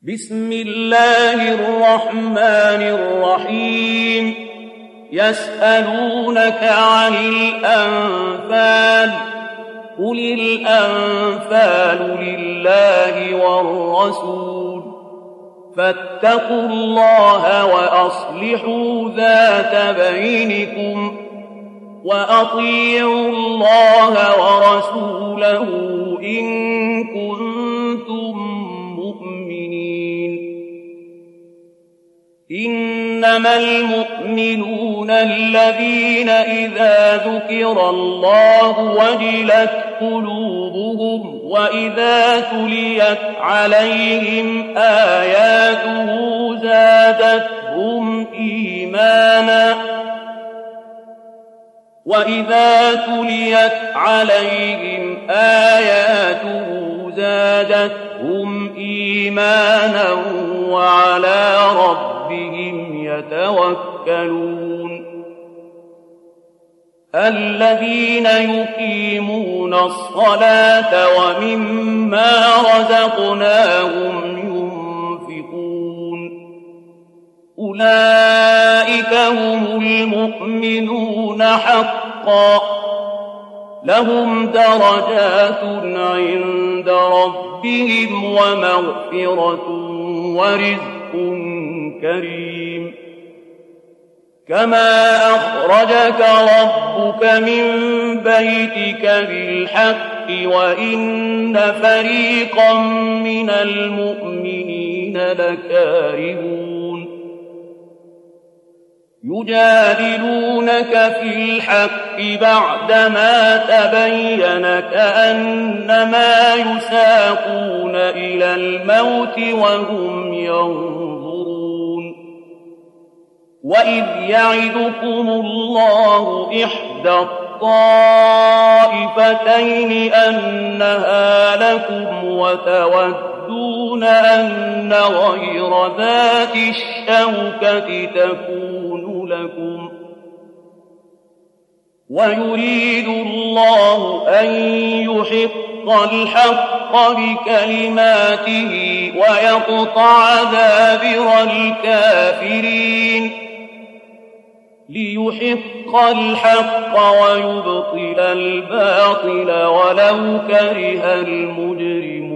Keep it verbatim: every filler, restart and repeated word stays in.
بسم الله الرحمن الرحيم يسألونك عن الأنفال قل الأنفال لله والرسول فاتقوا الله وأصلحوا ذات بينكم وأطيعوا الله ورسوله إن كنتم مؤمنين إنما المؤمنون الذين إذا ذكر الله وجلت قلوبهم وإذا تليت عليهم آياته زادتهم إيمانا وإذا تليت عليهم آياته زادتهم إيمانا وعلى ربهم يتوكلون الذين يقيمون الصلاة ومما رزقناهم ينفقون أولئك هم المؤمنون حقا لهم درجات عند ربهم ومغفرة ورزق كريم كما أخرجك ربك من بيتك بالحق وإن فريقا من المؤمنين لكارهون يجادلونك في الحق بعدما تبين كأنما يساقون إلى الموت وهم ينظرون وإذ يعدكم الله إحدى الطائفتين أنها لكم وتودون أن غير ذات الشوكة تكون لكم ويريد الله أن يحق الحق بكلماته ويقطع دابر الكافرين ليحق الحق ويبطل الباطل ولو كره المجرمون